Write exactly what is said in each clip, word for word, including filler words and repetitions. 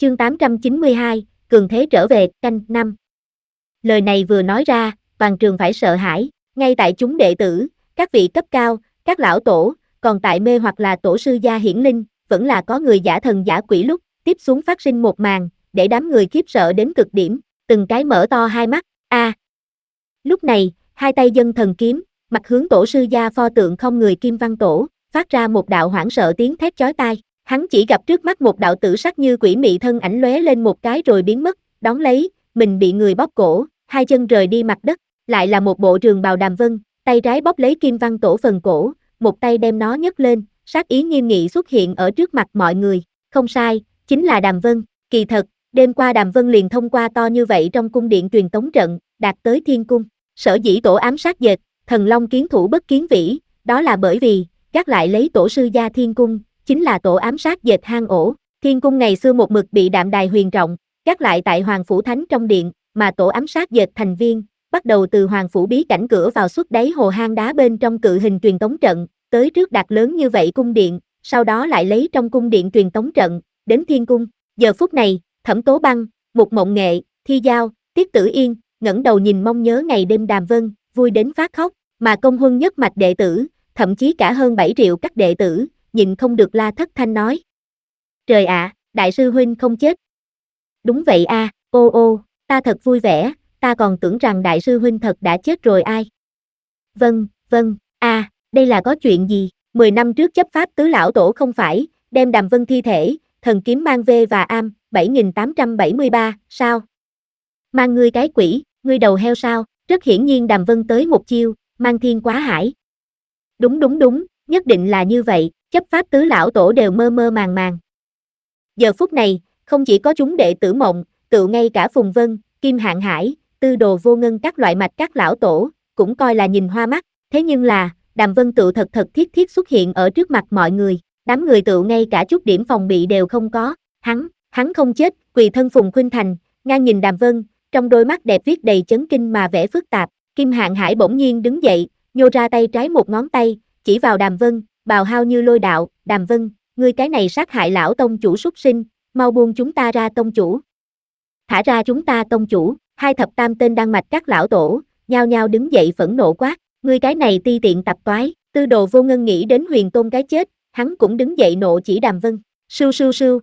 Chương tám trăm chín mươi hai, cường thế trở về, canh năm. Lời này vừa nói ra, toàn trường phải sợ hãi, ngay tại chúng đệ tử, các vị cấp cao, các lão tổ, còn tại mê hoặc là tổ sư gia hiển linh, vẫn là có người giả thần giả quỷ lúc, tiếp xuống phát sinh một màn, để đám người khiếp sợ đến cực điểm, từng cái mở to hai mắt, a. À. Lúc này, hai tay dân thần kiếm, mặt hướng tổ sư gia pho tượng không người Kim Văn Tổ, phát ra một đạo hoảng sợ tiếng thét chói tai. Hắn chỉ gặp trước mắt một đạo tử sắc như quỷ mị thân ảnh lóe lên một cái rồi biến mất, đón lấy, mình bị người bóp cổ, hai chân rời đi mặt đất, lại là một bộ trường bào Đàm Vân, tay trái bóp lấy Kim Văn Tổ phần cổ, một tay đem nó nhấc lên, sát ý nghiêm nghị xuất hiện ở trước mặt mọi người, không sai, chính là Đàm Vân, kỳ thật, đêm qua Đàm Vân liền thông qua to như vậy trong cung điện truyền tống trận, đạt tới thiên cung, sở dĩ tổ ám sát dệt, thần long kiến thủ bất kiến vĩ, đó là bởi vì, gác lại lấy tổ sư gia thiên cung, chính là tổ ám sát dệt hang ổ. Thiên cung ngày xưa một mực bị Đạm Đài huyền trọng, gác lại tại Hoàng Phủ Thánh trong điện, mà tổ ám sát dệt thành viên, bắt đầu từ Hoàng Phủ bí cảnh cửa vào suốt đáy hồ hang đá bên trong cự hình truyền tống trận, tới trước đạt lớn như vậy cung điện, sau đó lại lấy trong cung điện truyền tống trận, đến thiên cung. Giờ phút này, Thẩm Tố Băng, Mục Mộng Nghệ, Thi Giao, Tiết Tử Yên, ngẩng đầu nhìn mong nhớ ngày đêm Đàm Vân, vui đến phát khóc, mà công huân nhất mạch đệ tử, thậm chí cả hơn bảy triệu các đệ tử, nhịn không được la thất thanh nói. Trời ạ, à, đại sư huynh không chết. Đúng vậy a, à, ô ô, ta thật vui vẻ, ta còn tưởng rằng đại sư huynh thật đã chết rồi ai. Vâng, vâng, a, à, đây là có chuyện gì, mười năm trước chấp pháp tứ lão tổ không phải, đem Đàm Vân thi thể, thần kiếm mang về và am, bảy nghìn tám trăm bảy mươi ba, sao? Mang ngươi cái quỷ, ngươi đầu heo sao, rất hiển nhiên Đàm Vân tới một chiêu, mang thiên quá hải. Đúng đúng đúng, nhất định là như vậy, chấp pháp tứ lão tổ đều mơ mơ màng màng. Giờ phút này, không chỉ có chúng đệ tử mộng, tự ngay cả Phùng Vân, Kim Hạng Hải, Tư Đồ Vô Ngân các loại mạch các lão tổ, cũng coi là nhìn hoa mắt, thế nhưng là, Đàm Vân tự thật thật thiết thiết xuất hiện ở trước mặt mọi người, đám người tự ngay cả chút điểm phòng bị đều không có, hắn, hắn không chết, quỳ thân Phùng Khuynh Thành, ngang nhìn Đàm Vân, trong đôi mắt đẹp viết đầy chấn kinh mà vẻ phức tạp, Kim Hạng Hải bỗng nhiên đứng dậy, nhô ra tay trái một ngón tay, chỉ vào Đàm Vân, bào hao như lôi đạo, Đàm Vân, ngươi cái này sát hại lão tông chủ súc sinh, mau buông chúng ta ra tông chủ. Thả ra chúng ta tông chủ, hai thập tam tên đan mạch các lão tổ, nhao nhao đứng dậy phẫn nộ quát, ngươi cái này ti tiện tập toái, Tư Đồ Vô Ngân nghĩ đến Huyền Tôn cái chết, hắn cũng đứng dậy nộ chỉ Đàm Vân, sưu sưu sưu.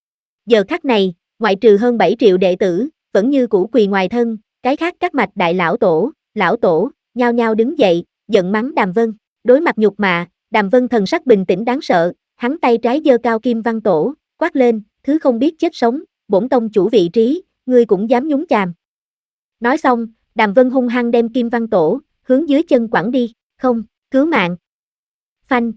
Giờ khắc này, ngoại trừ hơn bảy triệu đệ tử, vẫn như cũ quỳ ngoài thân, cái khác các mạch đại lão tổ, lão tổ, nhao nhao đứng dậy, giận mắng Đàm Vân, đối mặt nhục mạ, Đàm Vân thần sắc bình tĩnh đáng sợ, hắn tay trái giơ cao Kim Văn Tổ, quát lên, thứ không biết chết sống, bổn tông chủ vị trí, ngươi cũng dám nhúng chàm. Nói xong, Đàm Vân hung hăng đem Kim Văn Tổ, hướng dưới chân quẳng đi, không, cứu mạng. Phanh.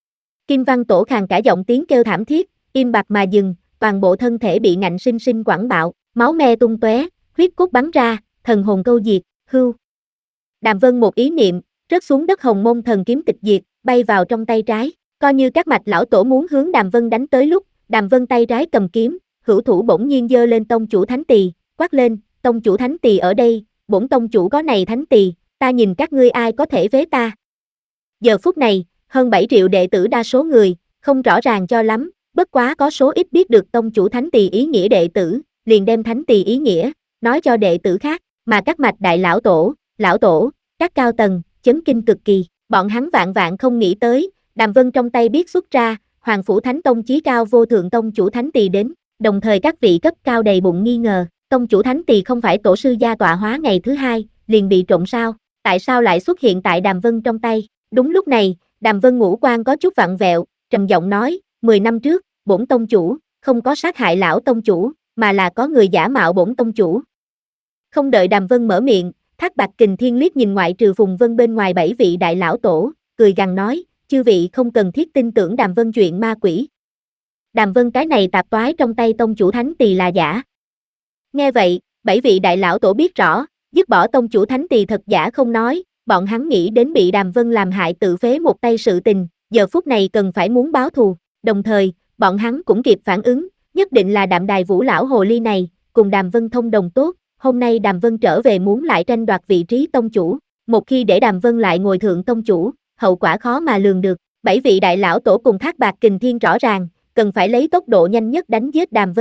Kim Văn Tổ khàn cả giọng tiếng kêu thảm thiết, im bặt mà dừng, toàn bộ thân thể bị ngạnh sinh sinh quẳng bạo, máu me tung tóe, huyết cốt bắn ra, thần hồn câu diệt, hưu. Đàm Vân một ý niệm, rớt xuống đất hồng môn thần kiếm tịch diệt, bay vào trong tay trái, coi như các mạch lão tổ muốn hướng Đàm Vân đánh tới lúc, Đàm Vân tay trái cầm kiếm, hữu thủ bỗng nhiên giơ lên tông chủ thánh tỳ, quát lên, tông chủ thánh tỳ ở đây, bổn tông chủ có này thánh tỳ, ta nhìn các ngươi ai có thể vế ta. Giờ phút này, hơn bảy triệu đệ tử đa số người, không rõ ràng cho lắm, bất quá có số ít biết được tông chủ thánh tỳ ý nghĩa đệ tử, liền đem thánh tỳ ý nghĩa, nói cho đệ tử khác, mà các mạch đại lão tổ, lão tổ, các cao tầng, chấn kinh cực kỳ, bọn hắn vạn vạn không nghĩ tới, Đàm Vân trong tay biết xuất ra, Hoàng Phủ Thánh Tông chí cao vô thượng tông chủ thánh tỳ đến, đồng thời các vị cấp cao đầy bụng nghi ngờ, tông chủ thánh tỳ không phải tổ sư gia tọa hóa ngày thứ hai, liền bị trộm sao, tại sao lại xuất hiện tại Đàm Vân trong tay, đúng lúc này, Đàm Vân ngũ quan có chút vặn vẹo, trầm giọng nói, mười năm trước, bổn tông chủ, không có sát hại lão tông chủ, mà là có người giả mạo bổn tông chủ. Không đợi Đàm Vân mở miệng, Thác Bạt Kình Thiên liếc nhìn ngoại trừ Phùng Vân bên ngoài bảy vị đại lão tổ, cười gằn nói, chư vị không cần thiết tin tưởng Đàm Vân chuyện ma quỷ. Đàm Vân cái này tạp toái trong tay tông chủ thánh tỳ là giả. Nghe vậy, bảy vị đại lão tổ biết rõ, dứt bỏ tông chủ thánh tỳ thật giả không nói, bọn hắn nghĩ đến bị Đàm Vân làm hại tự phế một tay sự tình, giờ phút này cần phải muốn báo thù, đồng thời, bọn hắn cũng kịp phản ứng, nhất định là Đạm Đài Vũ lão hồ ly này, cùng Đàm Vân thông đồng tốt, hôm nay Đàm Vân trở về muốn lại tranh đoạt vị trí tông chủ, một khi để Đàm Vân lại ngồi thượng tông chủ, hậu quả khó mà lường được, bảy vị đại lão tổ cùng Thác Bạt Kình Thiên rõ ràng, cần phải lấy tốc độ nhanh nhất đánh giết Đàm Vân,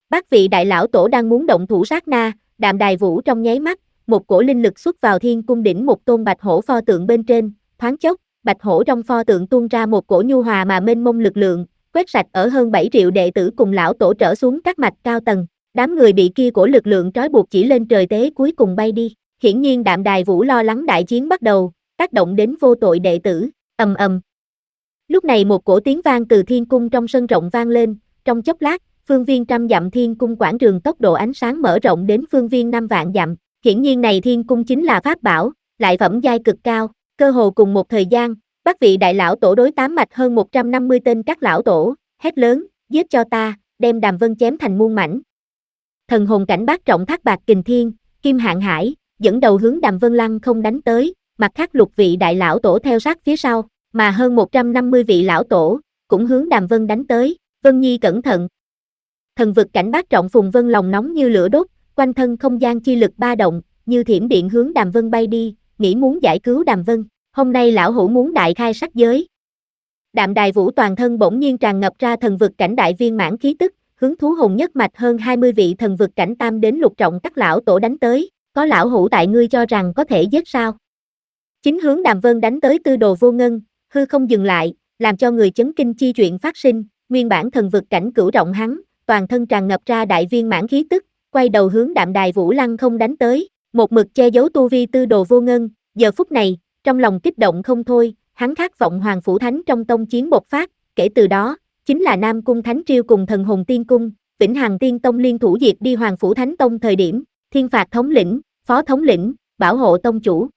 Bác vị đại lão tổ đang muốn động thủ sát na, Đạm Đài Vũ trong nháy mắt, một cổ linh lực xuất vào thiên cung đỉnh một tôn bạch hổ pho tượng bên trên, thoáng chốc, bạch hổ trong pho tượng tuôn ra một cổ nhu hòa mà mênh mông lực lượng, quét sạch ở hơn bảy triệu đệ tử cùng lão tổ trở xuống các mạch cao tầng. Đám người bị kia cổ lực lượng trói buộc chỉ lên trời tế cuối cùng bay đi. Hiển nhiên Đạm Đài Vũ lo lắng đại chiến bắt đầu, tác động đến vô tội đệ tử, ầm ầm. Lúc này một cổ tiếng vang từ thiên cung trong sân rộng vang lên, trong chốc lát, phương viên trăm dặm thiên cung quảng trường tốc độ ánh sáng mở rộng đến phương viên năm vạn dặm. Hiển nhiên này thiên cung chính là pháp bảo, lại phẩm giai cực cao, cơ hồ cùng một thời gian, Bác vị đại lão tổ đối tám mạch hơn một trăm năm mươi tên các lão tổ, hét lớn, giết cho ta, đem Đàm Vân chém thành muôn mảnh. Thần hồn cảnh bát trọng thác bạc kình thiên, Kim Hạng Hải, dẫn đầu hướng Đàm Vân lăng không đánh tới, mặt khác lục vị đại lão tổ theo sát phía sau, mà hơn một trăm năm mươi vị lão tổ, cũng hướng Đàm Vân đánh tới, Vân Nhi cẩn thận. Thần vực cảnh bát trọng Phùng Vân lòng nóng như lửa đốt, quanh thân không gian chi lực ba động, như thiểm điện hướng Đàm Vân bay đi, nghĩ muốn giải cứu Đàm Vân, hôm nay lão hữu muốn đại khai sắc giới. Đạm Đài Vũ toàn thân bỗng nhiên tràn ngập ra thần vực cảnh đại viên mãn khí tức, hướng thú hồn nhất mạch hơn hai mươi vị thần vực cảnh tam đến lục trọng các lão tổ đánh tới, có lão hữu tại ngươi cho rằng có thể giết sao? Chính hướng Đàm Vân đánh tới Tư Đồ Vô Ngân, hư không dừng lại, làm cho người chấn kinh chi chuyện phát sinh, nguyên bản thần vực cảnh cửu trọng hắn, toàn thân tràn ngập ra đại viên mãn khí tức, quay đầu hướng Đạm Đài Vũ lăng không đánh tới, một mực che giấu tu vi Tư Đồ Vô Ngân, giờ phút này, trong lòng kích động không thôi, hắn khát vọng Hoàng Phủ Thánh trong tông chiến bộc phát, kể từ đó, chính là Nam Cung Thánh Triều cùng Thần Hồn Tiên Cung, Vĩnh Hằng Tiên Tông liên thủ diệt đi Hoàng Phủ Thánh Tông thời điểm, Thiên Phạt thống lĩnh, Phó thống lĩnh, bảo hộ tông chủ.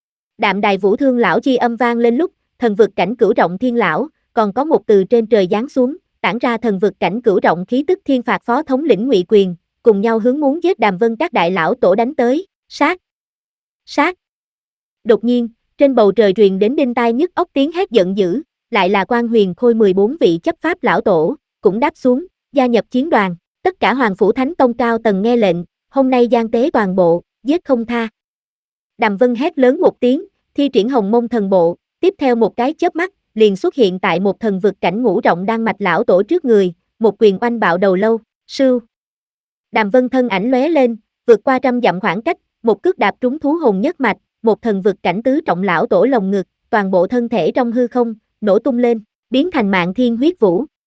Đạm Đài Vũ thương lão chi âm vang lên lúc, thần vực cảnh cửu trọng thiên lão, còn có một từ trên trời giáng xuống, tản ra thần vực cảnh cửu trọng khí tức Thiên Phạt Phó thống lĩnh Ngụy Quyền, cùng nhau hướng muốn giết Đàm Vân các đại lão tổ đánh tới, sát, sát. Đột nhiên, trên bầu trời truyền đến đinh tai nhức óc tiếng hét giận dữ, lại là Quan Huyền Khôi mười bốn vị chấp pháp lão tổ, cũng đáp xuống, gia nhập chiến đoàn, tất cả Hoàng Phủ Thánh Tông cao tầng nghe lệnh, hôm nay giang tế toàn bộ, giết không tha. Đàm Vân hét lớn một tiếng, thi triển Hồng Mông thần bộ, tiếp theo một cái chớp mắt, liền xuất hiện tại một thần vực cảnh ngũ trọng đan mạch lão tổ trước người, một quyền oanh bạo đầu lâu, sưu. Đàm Vân thân ảnh lóe lên, vượt qua trăm dặm khoảng cách, một cước đạp trúng thú hồn nhất mạch, một thần vực cảnh tứ trọng lão tổ lồng ngực, toàn bộ thân thể trong hư không, nổ tung lên, biến thành Mạn Thiên huyết vũ.